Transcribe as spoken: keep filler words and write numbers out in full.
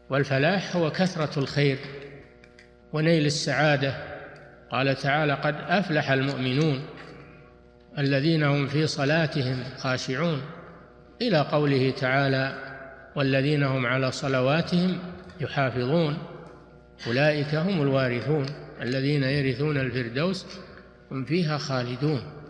والفلاح هو كثرة الخير ونيل السعادة. قال تعالى: قد أفلح المؤمنون الذين هم في صلاتهم خاشعون، إلى قوله تعالى: والذين هم على صلواتهم يحافظون أولئك هم الوارثون الذين يرثون الفردوس هم فيها خالدون.